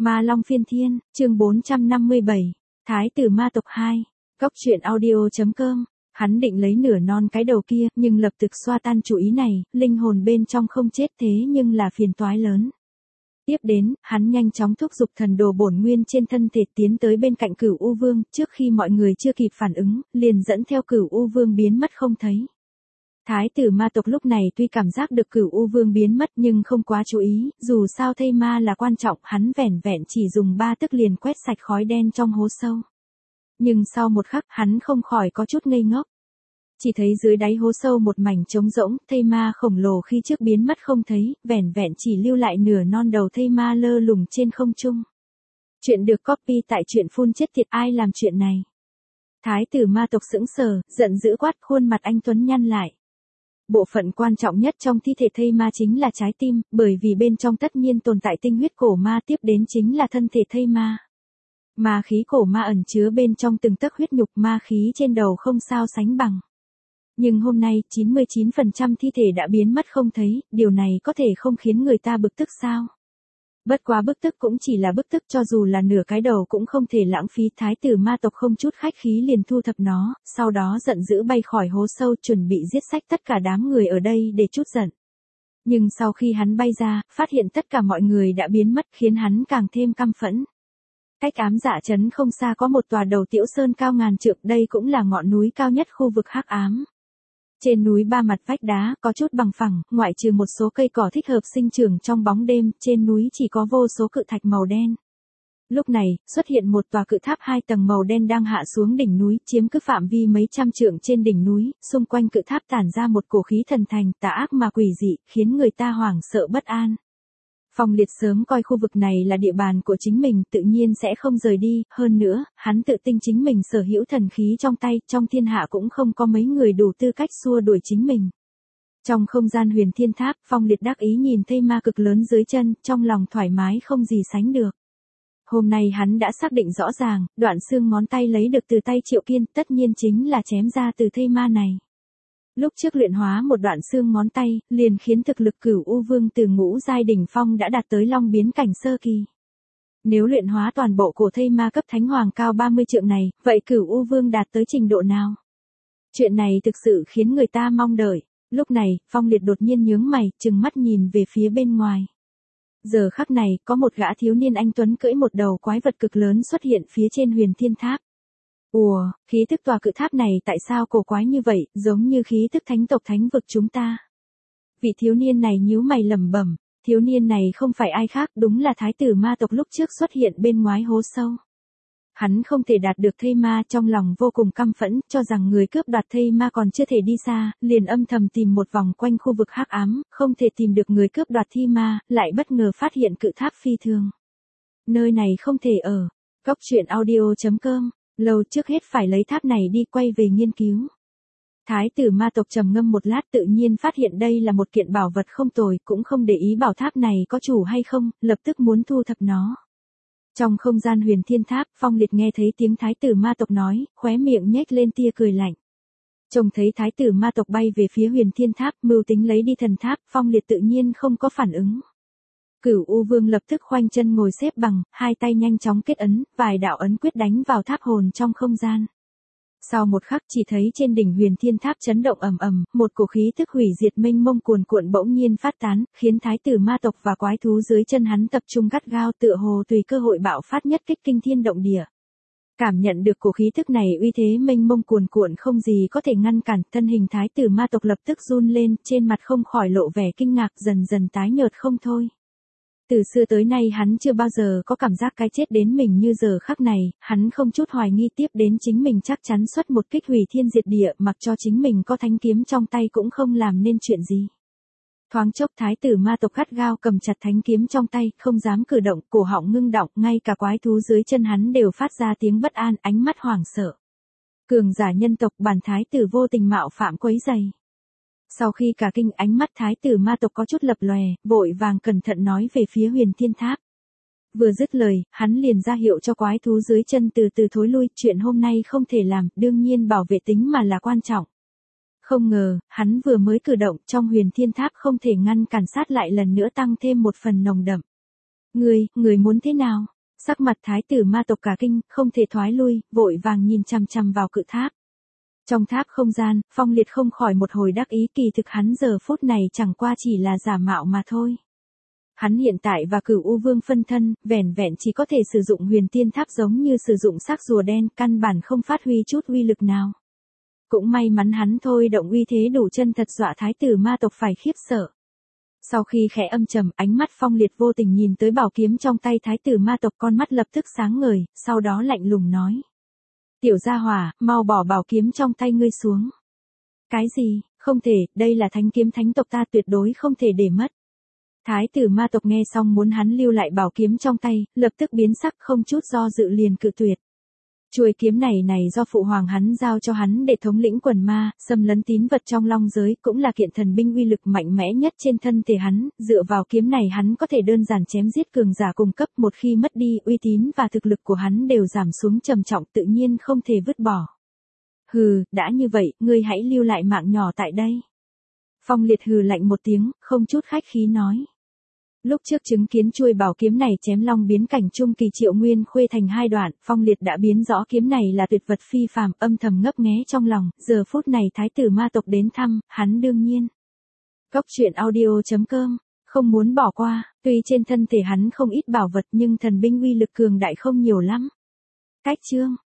Ma Long Phiên Thiên, chương 457, Thái tử ma tộc 2, Góc truyện audio.com. Hắn định lấy nửa non cái đầu kia, nhưng lập tức xoa tan chủ ý này, linh hồn bên trong không chết thế nhưng là phiền toái lớn. Tiếp đến, hắn nhanh chóng thúc giục thần đồ bổn nguyên trên thân thể tiến tới bên cạnh Cửu U Vương, trước khi mọi người chưa kịp phản ứng, liền dẫn theo Cửu U Vương biến mất không thấy. Thái tử ma tộc lúc này tuy cảm giác được Cửu U Vương biến mất nhưng không quá chú ý, dù sao thây ma là quan trọng, hắn vẻn vẹn chỉ dùng 3 tức liền quét sạch khói đen trong hố sâu. Nhưng sau một khắc, hắn không khỏi có chút ngây ngốc. Chỉ thấy dưới đáy hố sâu một mảnh trống rỗng, thây ma khổng lồ khi trước biến mất không thấy, vẻn vẹn chỉ lưu lại nửa non đầu thây ma lơ lửng trên không trung. Chuyện được copy tại truyện phun chết tiệt, ai làm chuyện này? Thái tử ma tộc sững sờ, giận dữ quát, khuôn mặt anh tuấn nhăn lại. Bộ phận quan trọng nhất trong thi thể thây ma chính là trái tim, bởi vì bên trong tất nhiên tồn tại tinh huyết cổ ma, tiếp đến chính là thân thể thây ma. Ma khí cổ ma ẩn chứa bên trong từng tấc huyết nhục, ma khí trên đầu không sao sánh bằng. Nhưng hôm nay, 99% thi thể đã biến mất không thấy, điều này có thể không khiến người ta bực tức sao? Bất quá bức tức cũng chỉ là bức tức, cho dù là nửa cái đầu cũng không thể lãng phí. Thái tử ma tộc không chút khách khí liền thu thập nó, sau đó giận dữ bay khỏi hố sâu, chuẩn bị giết sạch tất cả đám người ở đây để trút giận. Nhưng sau khi hắn bay ra, phát hiện tất cả mọi người đã biến mất, khiến hắn càng thêm căm phẫn. Cách Ám Dạ Trấn không xa có một tòa đầu tiểu sơn cao ngàn trượng, đây cũng là ngọn núi cao nhất khu vực hắc ám. Trên núi ba mặt vách đá, có chút bằng phẳng, ngoại trừ một số cây cỏ thích hợp sinh trưởng trong bóng đêm, trên núi chỉ có vô số cự thạch màu đen. Lúc này, xuất hiện một tòa cự tháp 2 tầng màu đen đang hạ xuống đỉnh núi, chiếm cứ phạm vi mấy trăm trượng trên đỉnh núi, xung quanh cự tháp tản ra một cổ khí thần thành, tà ác mà quỷ dị, khiến người ta hoảng sợ bất an. Phong Liệt sớm coi khu vực này là địa bàn của chính mình, tự nhiên sẽ không rời đi, hơn nữa, hắn tự tin chính mình sở hữu thần khí trong tay, trong thiên hạ cũng không có mấy người đủ tư cách xua đuổi chính mình. Trong không gian huyền thiên tháp, Phong Liệt đắc ý nhìn thây ma cực lớn dưới chân, trong lòng thoải mái không gì sánh được. Hôm nay hắn đã xác định rõ ràng, đoạn xương ngón tay lấy được từ tay Triệu Kiên, tất nhiên chính là chém ra từ thây ma này. Lúc trước luyện hóa một đoạn xương ngón tay, liền khiến thực lực Cửu U Vương từ ngũ giai đỉnh phong đã đạt tới long biến cảnh sơ kỳ. Nếu luyện hóa toàn bộ cổ thây ma cấp thánh hoàng cao 30 trượng này, vậy Cửu U Vương đạt tới trình độ nào? Chuyện này thực sự khiến người ta mong đợi. Lúc này, Phong Liệt đột nhiên nhướng mày, trừng mắt nhìn về phía bên ngoài. Giờ khắc này, có một gã thiếu niên anh tuấn cưỡi một đầu quái vật cực lớn xuất hiện phía trên huyền thiên tháp. Ủa, khí tức tòa cự tháp này tại sao cổ quái như vậy, giống như khí tức thánh tộc thánh vực chúng ta. Vị thiếu niên này nhíu mày lẩm bẩm, thiếu niên này không phải ai khác, đúng là thái tử ma tộc lúc trước xuất hiện bên ngoài hố sâu. Hắn không thể đạt được thây ma, trong lòng vô cùng căm phẫn, cho rằng người cướp đoạt thây ma còn chưa thể đi xa, liền âm thầm tìm một vòng quanh khu vực hắc ám, không thể tìm được người cướp đoạt thi ma, lại bất ngờ phát hiện cự tháp phi thường. Nơi này không thể ở. Góc truyện audio.com. Lâu trước hết phải lấy tháp này đi quay về nghiên cứu. Thái tử ma tộc trầm ngâm một lát, tự nhiên phát hiện đây là một kiện bảo vật không tồi, cũng không để ý bảo tháp này có chủ hay không, lập tức muốn thu thập nó. Trong không gian huyền thiên tháp, Phong Liệt nghe thấy tiếng thái tử ma tộc nói, khóe miệng nhếch lên tia cười lạnh. Trông thấy thái tử ma tộc bay về phía huyền thiên tháp, mưu tính lấy đi thần tháp, Phong Liệt tự nhiên không có phản ứng. Cửu U Vương lập tức khoanh chân ngồi xếp bằng, hai tay nhanh chóng kết ấn, vài đạo ấn quyết đánh vào tháp hồn trong không gian. Sau một khắc chỉ thấy trên đỉnh huyền thiên tháp chấn động ầm ầm, một cổ khí tức hủy diệt mênh mông cuồn cuộn bỗng nhiên phát tán, khiến thái tử ma tộc và quái thú dưới chân hắn tập trung gắt gao, tựa hồ tùy cơ hội bạo phát nhất kích kinh thiên động địa. Cảm nhận được cổ khí tức này uy thế mênh mông cuồn cuộn không gì có thể ngăn cản, thân hình thái tử ma tộc lập tức run lên, trên mặt không khỏi lộ vẻ kinh ngạc, dần dần tái nhợt không thôi. Từ xưa tới nay hắn chưa bao giờ có cảm giác cái chết đến mình như giờ khắc này, hắn không chút hoài nghi tiếp đến chính mình chắc chắn xuất một kích hủy thiên diệt địa, mặc cho chính mình có thanh kiếm trong tay cũng không làm nên chuyện gì. Thoáng chốc thái tử ma tộc gắt gao cầm chặt thanh kiếm trong tay, không dám cử động, cổ họng ngưng đọng, ngay cả quái thú dưới chân hắn đều phát ra tiếng bất an, ánh mắt hoảng sợ. Cường giả nhân tộc, bản thái tử vô tình mạo phạm quấy rầy. Sau khi cả kinh, ánh mắt thái tử ma tộc có chút lập lòe, vội vàng cẩn thận nói về phía huyền thiên tháp. Vừa dứt lời, hắn liền ra hiệu cho quái thú dưới chân từ từ thối lui, chuyện hôm nay không thể làm, đương nhiên bảo vệ tính mà là quan trọng. Không ngờ, hắn vừa mới cử động, trong huyền thiên tháp không thể ngăn cản sát lại lần nữa tăng thêm một phần nồng đậm. Người muốn thế nào? Sắc mặt thái tử ma tộc cả kinh, không thể thoái lui, vội vàng nhìn chằm chằm vào cự tháp. Trong tháp không gian, Phong Liệt không khỏi một hồi đắc ý, kỳ thực hắn giờ phút này chẳng qua chỉ là giả mạo mà thôi. Hắn hiện tại và Cửu U Vương phân thân, vẻn vẹn chỉ có thể sử dụng huyền tiên tháp giống như sử dụng xác rùa đen, căn bản không phát huy chút uy lực nào. Cũng may mắn hắn thôi động uy thế đủ chân thật dọa thái tử ma tộc phải khiếp sợ. Sau khi khẽ âm trầm, ánh mắt Phong Liệt vô tình nhìn tới bảo kiếm trong tay thái tử ma tộc, con mắt lập tức sáng ngời, sau đó lạnh lùng nói. Tiểu gia hỏa, mau bỏ bảo kiếm trong tay ngươi xuống. Cái gì, không thể, đây là thánh kiếm thánh tộc ta, tuyệt đối không thể để mất. Thái tử ma tộc nghe xong muốn hắn lưu lại bảo kiếm trong tay, lập tức biến sắc, không chút do dự liền cự tuyệt. Chuôi kiếm này do phụ hoàng hắn giao cho hắn để thống lĩnh quần ma, xâm lấn tín vật trong long giới, cũng là kiện thần binh uy lực mạnh mẽ nhất trên thân thể hắn, dựa vào kiếm này hắn có thể đơn giản chém giết cường giả cùng cấp, một khi mất đi, uy tín và thực lực của hắn đều giảm xuống trầm trọng, tự nhiên không thể vứt bỏ. Hừ, đã như vậy, ngươi hãy lưu lại mạng nhỏ tại đây. Phong Liệt hừ lạnh một tiếng, không chút khách khí nói. Lúc trước chứng kiến chuôi bảo kiếm này chém long biến cảnh trung kỳ Triệu Nguyên Khuê thành hai đoạn, Phong Liệt đã biến rõ kiếm này là tuyệt vật phi phàm, âm thầm ngấp nghé trong lòng, giờ phút này thái tử ma tộc đến thăm, hắn đương nhiên. Cốc truyện audio.com, không muốn bỏ qua, tuy trên thân thể hắn không ít bảo vật nhưng thần binh uy lực cường đại không nhiều lắm. Cách chương